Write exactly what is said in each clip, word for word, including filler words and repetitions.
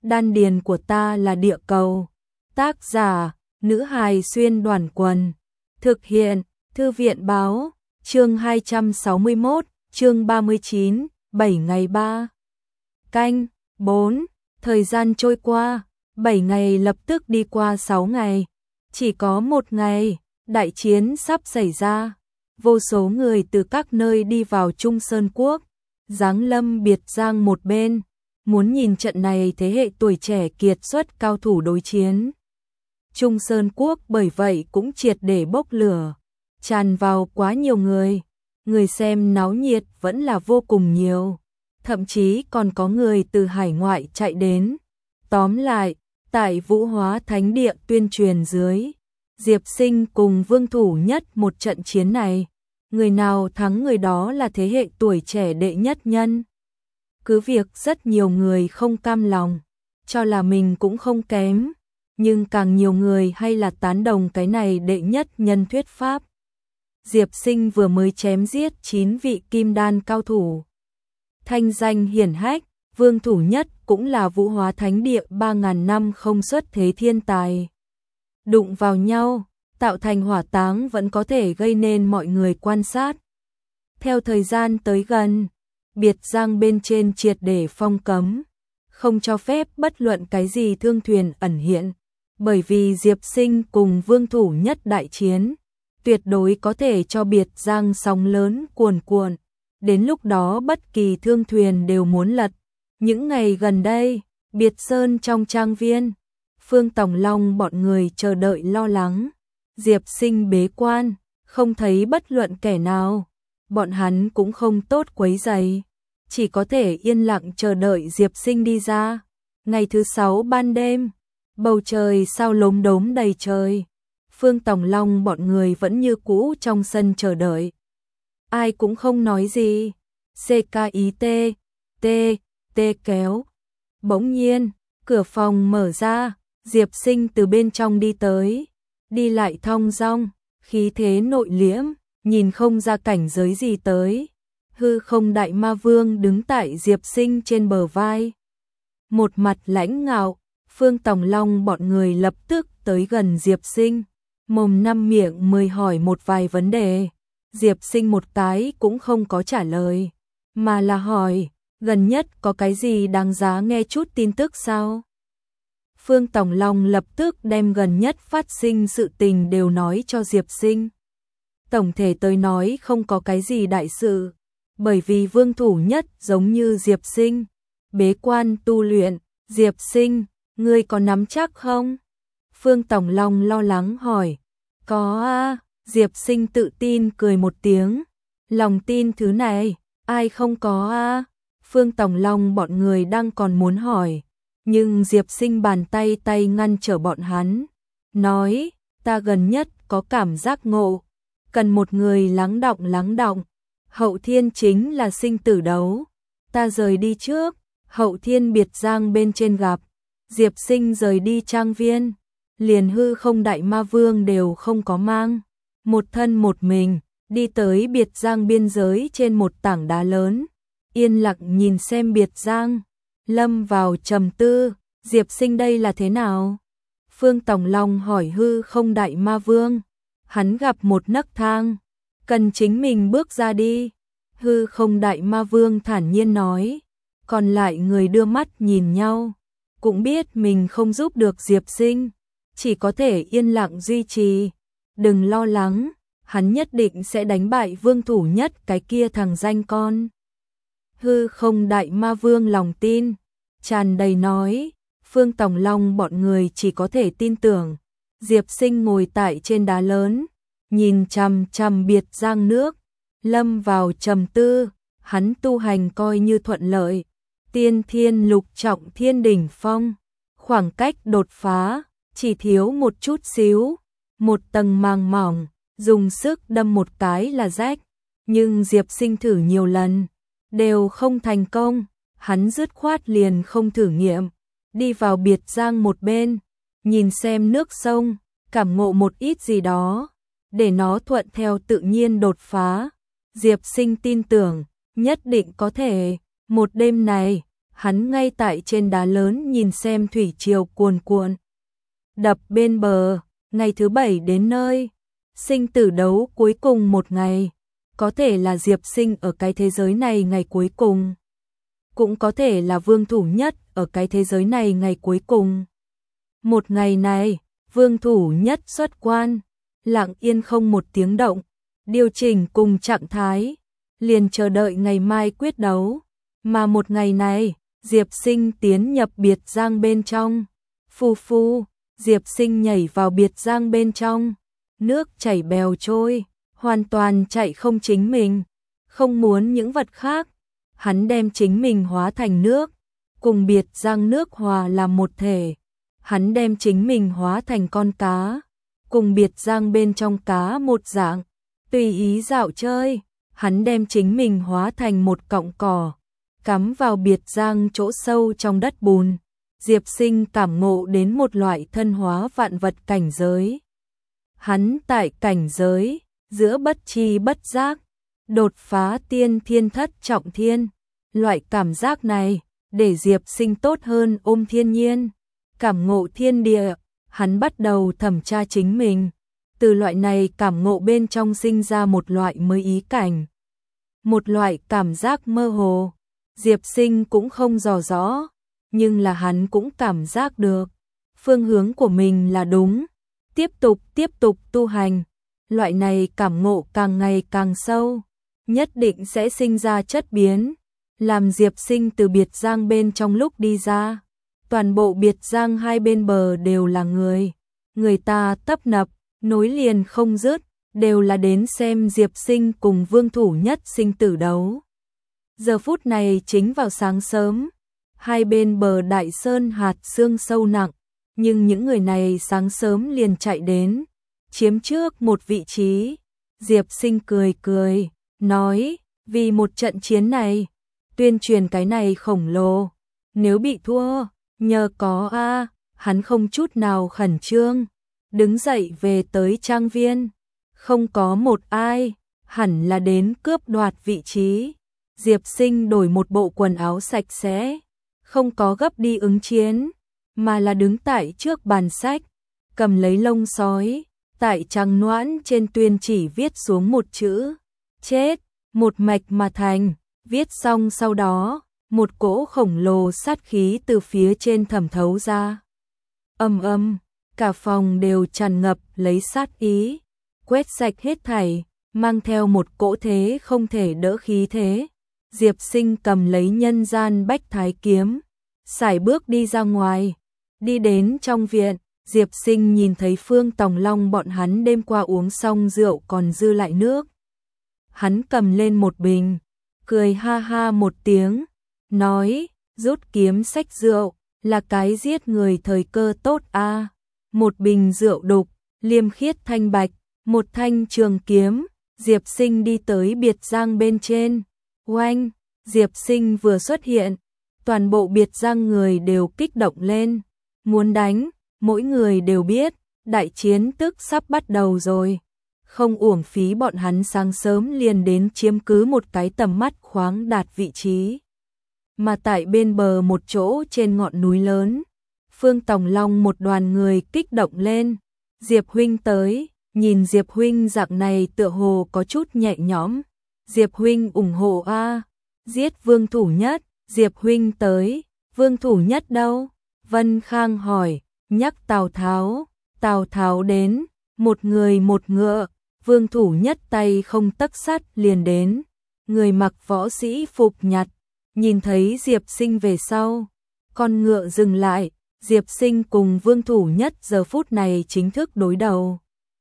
đan điền của ta là địa cầu. Tác giả, nữ hài xuyên đoàn quần. Thực hiện, thư viện báo, chương hai trăm sáu mươi mốt, chương ba mươi chín, bảy ngày ba. Canh, bốn, thời gian trôi qua, bảy ngày lập tức đi qua sáu ngày. Chỉ có một ngày, đại chiến sắp xảy ra. Vô số người từ các nơi đi vào Trung Sơn Quốc, giáng lâm Biệt Giang một bên, muốn nhìn trận này thế hệ tuổi trẻ kiệt xuất cao thủ đối chiến. Trung Sơn Quốc bởi vậy cũng triệt để bốc lửa, tràn vào quá nhiều người, người xem náo nhiệt vẫn là vô cùng nhiều, thậm chí còn có người từ hải ngoại chạy đến. Tóm lại, tại Vũ Hóa Thánh Địa tuyên truyền dưới, Diệp Sinh cùng Vương Thủ Nhất một trận chiến này, người nào thắng người đó là thế hệ tuổi trẻ đệ nhất nhân. Cứ việc rất nhiều người không cam lòng, cho là mình cũng không kém, nhưng càng nhiều người hay là tán đồng cái này đệ nhất nhân thuyết pháp. Diệp Sinh vừa mới chém giết chín vị kim đan cao thủ, thanh danh hiển hách. Vương Thủ Nhất cũng là Vũ Hóa Thánh Địa ba ngàn năm không xuất thế thiên tài. Đụng vào nhau, tạo thành hỏa táng vẫn có thể gây nên mọi người quan sát. Theo thời gian tới gần, Biệt Giang bên trên triệt để phong cấm, không cho phép bất luận cái gì thương thuyền ẩn hiện, bởi vì Diệp Sinh cùng Vương Thủ Nhất đại chiến, tuyệt đối có thể cho Biệt Giang sóng lớn cuồn cuộn, đến lúc đó bất kỳ thương thuyền đều muốn lật. Những ngày gần đây, Biệt Sơn trong trang viên, Phương Tòng Long bọn người chờ đợi lo lắng. Diệp Sinh bế quan, không thấy bất luận kẻ nào, bọn hắn cũng không tốt quấy rầy, chỉ có thể yên lặng chờ đợi Diệp Sinh đi ra. Ngày thứ sáu ban đêm, bầu trời sao lốm đốm đầy trời, Phương Tòng Long bọn người vẫn như cũ trong sân chờ đợi. Ai cũng không nói gì, xê ca i tê, tê, tê kéo. Bỗng nhiên, cửa phòng mở ra, Diệp Sinh từ bên trong đi tới, đi lại thong dong, khí thế nội liễm, nhìn không ra cảnh giới gì tới. Hư Không Đại Ma Vương đứng tại Diệp Sinh trên bờ vai, một mặt lãnh ngạo. Phương Tòng Long bọn người lập tức tới gần Diệp Sinh, mồm năm miệng mười hỏi một vài vấn đề. Diệp Sinh một cái cũng không có trả lời, mà là hỏi, gần nhất có cái gì đáng giá nghe chút tin tức sao? Phương Tòng Long lập tức đem gần nhất phát sinh sự tình đều nói cho Diệp Sinh. Tổng thể tới nói không có cái gì đại sự, bởi vì Vương Thủ Nhất giống như Diệp Sinh, bế quan tu luyện. Diệp Sinh, ngươi có nắm chắc không? Phương Tòng Long lo lắng hỏi. Có a, Diệp Sinh tự tin cười một tiếng. Lòng tin thứ này, ai không có a? Phương Tòng Long bọn người đang còn muốn hỏi, nhưng Diệp Sinh bàn tay tay ngăn trở bọn hắn, nói, ta gần nhất có cảm giác ngộ, cần một người lắng đọng lắng đọng, hậu thiên chính là sinh tử đấu, ta rời đi trước, hậu thiên Biệt Giang bên trên gặp. Diệp Sinh rời đi trang viên, liền Hư Không Đại Ma Vương đều không có mang, một thân một mình, đi tới Biệt Giang biên giới trên một tảng đá lớn, yên lặng nhìn xem Biệt Giang, lâm vào trầm tư. Diệp Sinh đây là thế nào? Phương Tòng Long hỏi Hư Không Đại Ma Vương. Hắn gặp một nấc thang, cần chính mình bước ra đi. Hư Không Đại Ma Vương thản nhiên nói. Còn lại người đưa mắt nhìn nhau, cũng biết mình không giúp được Diệp Sinh, chỉ có thể yên lặng duy trì. Đừng lo lắng, hắn nhất định sẽ đánh bại Vương Thủ Nhất cái kia thằng danh con. Hư Không Đại Ma Vương lòng tin tràn đầy nói. Phương Tòng Long bọn người chỉ có thể tin tưởng. Diệp Sinh ngồi tại trên đá lớn, nhìn chằm chằm Biệt Giang nước, lâm vào trầm tư. Hắn tu hành coi như thuận lợi, tiên thiên lục trọng thiên đỉnh phong, khoảng cách đột phá chỉ thiếu một chút xíu, một tầng màng mỏng, dùng sức đâm một cái là rách. Nhưng Diệp Sinh thử nhiều lần, đều không thành công. Hắn dứt khoát liền không thử nghiệm, đi vào Biệt Giang một bên, nhìn xem nước sông, cảm ngộ một ít gì đó, để nó thuận theo tự nhiên đột phá. Diệp Sinh tin tưởng, nhất định có thể. Một đêm này, Hắn ngay tại trên đá lớn nhìn xem thủy triều cuồn cuộn đập bên bờ. Ngày thứ bảy đến nơi, sinh tử đấu cuối cùng một ngày. Có thể là Diệp Sinh ở cái thế giới này ngày cuối cùng, cũng có thể là Vương Thủ Nhất ở cái thế giới này ngày cuối cùng. Một ngày này, Vương Thủ Nhất xuất quan, lặng yên không một tiếng động, điều chỉnh cùng trạng thái, liền chờ đợi ngày mai quyết đấu. Mà một ngày này, Diệp Sinh tiến nhập biệt giang bên trong. Phu phu, Diệp Sinh nhảy vào biệt giang bên trong, nước chảy bèo trôi, hoàn toàn chạy không chính mình, không muốn những vật khác. Hắn đem chính mình hóa thành nước, cùng biệt giang nước hòa làm một thể. Hắn đem chính mình hóa thành con cá, cùng biệt giang bên trong cá một dạng, tùy ý dạo chơi. Hắn đem chính mình hóa thành một cọng cỏ, cắm vào biệt giang chỗ sâu trong đất bùn. Diệp Sinh cảm ngộ đến một loại thân hóa vạn vật cảnh giới. Hắn tại cảnh giới, giữa bất tri bất giác, đột phá tiên thiên thất trọng thiên. Loại cảm giác này, để Diệp Sinh tốt hơn ôm thiên nhiên, cảm ngộ thiên địa. Hắn bắt đầu thẩm tra chính mình, từ loại này cảm ngộ bên trong sinh ra một loại mới ý cảnh, một loại cảm giác mơ hồ. Diệp Sinh cũng không dò rõ, nhưng là hắn cũng cảm giác được phương hướng của mình là đúng. Tiếp tục tiếp tục tu hành, loại này cảm ngộ càng ngày càng sâu, nhất định sẽ sinh ra chất biến. Làm Diệp Sinh từ biệt giang bên trong lúc đi ra, toàn bộ biệt giang hai bên bờ đều là người, người ta tấp nập, nối liền không dứt, đều là đến xem Diệp Sinh cùng Vương Thủ Nhất sinh tử đấu. Giờ phút này chính vào sáng sớm, hai bên bờ đại sơn hạt sương sâu nặng, nhưng những người này sáng sớm liền chạy đến, chiếm trước một vị trí. Diệp Sinh cười cười, nói, vì một trận chiến này, tuyên truyền cái này khổng lồ, nếu bị thua, nhờ có a. Hắn không chút nào khẩn trương, đứng dậy về tới trang viên, không có một ai, hẳn là đến cướp đoạt vị trí. Diệp Sinh đổi một bộ quần áo sạch sẽ, không có gấp đi ứng chiến, mà là đứng tại trước bàn sách, cầm lấy lông sói, tại trắng noãn trên tuyên chỉ viết xuống một chữ, chết, một mạch mà thành. Viết xong sau đó, một cỗ khổng lồ sát khí từ phía trên thẩm thấu ra. Âm âm, cả phòng đều tràn ngập lấy sát ý, quét sạch hết thảy, mang theo một cỗ thế không thể đỡ khí thế. Diệp Sinh cầm lấy nhân gian bách thái kiếm, sải bước đi ra ngoài, đi đến trong viện. Diệp Sinh nhìn thấy Phương Tòng Long bọn hắn đêm qua uống xong rượu còn dư lại nước. Hắn cầm lên một bình, cười ha ha một tiếng, nói, rút kiếm xách rượu, là cái giết người thời cơ tốt a. À. Một bình rượu đục, liêm khiết thanh bạch, một thanh trường kiếm. Diệp Sinh đi tới biệt giang bên trên. Oanh, Diệp Sinh vừa xuất hiện, toàn bộ biệt giang người đều kích động lên, muốn đánh. Mỗi người đều biết, đại chiến tức sắp bắt đầu rồi. Không uổng phí bọn hắn sáng sớm liền đến chiếm cứ một cái tầm mắt khoáng đạt vị trí. Mà tại bên bờ một chỗ trên ngọn núi lớn, Phương Tòng Long một đoàn người kích động lên. Diệp huynh tới, nhìn Diệp huynh dạng này tựa hồ có chút nhẹ nhõm. Diệp huynh ủng hộ a, giết Vương Thủ Nhất. Diệp huynh tới, Vương Thủ Nhất đâu? Vân Khang hỏi, nhắc Tào Tháo. Tào Tháo đến, một người một ngựa. Vương Thủ Nhất tay không tấc sắt liền đến, người mặc võ sĩ phục nhặt, nhìn thấy Diệp Sinh về sau, con ngựa dừng lại. Diệp Sinh cùng Vương Thủ Nhất giờ phút này chính thức đối đầu.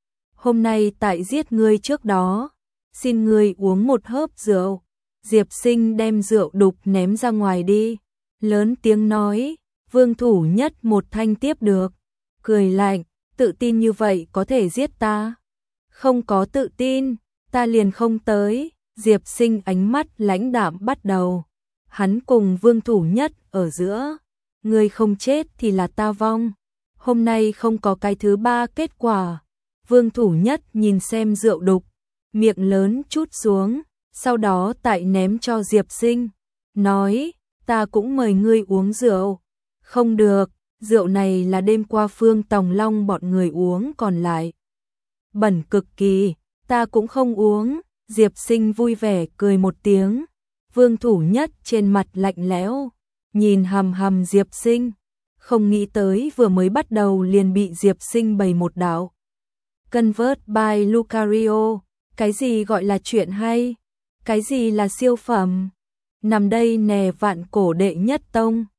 Hôm nay tại giết ngươi trước đó, xin ngươi uống một hớp rượu. Diệp Sinh đem rượu đục ném ra ngoài đi, lớn tiếng nói. Vương Thủ Nhất một thanh tiếp được, cười lạnh, tự tin như vậy có thể giết ta? Không có tự tin, ta liền không tới. Diệp Sinh ánh mắt lãnh đạm bắt đầu. Hắn cùng Vương Thủ Nhất ở giữa, người không chết thì là ta vong. Hôm nay không có cái thứ ba kết quả. Vương Thủ Nhất nhìn xem rượu đục, miệng lớn chút xuống, sau đó tại ném cho Diệp Sinh, nói, ta cũng mời ngươi uống rượu. Không được, rượu này là đêm qua Phương Tòng Long bọn người uống còn lại. Bẩn cực kỳ, ta cũng không uống. Diệp Sinh vui vẻ cười một tiếng. Vương Thủ Nhất trên mặt lạnh lẽo, nhìn hầm hầm Diệp Sinh. Không nghĩ tới vừa mới bắt đầu liền bị Diệp Sinh bày một đạo. Convert by Lucario, cái gì gọi là chuyện hay? Cái gì là siêu phẩm? Nằm đây nè vạn cổ đệ nhất tông.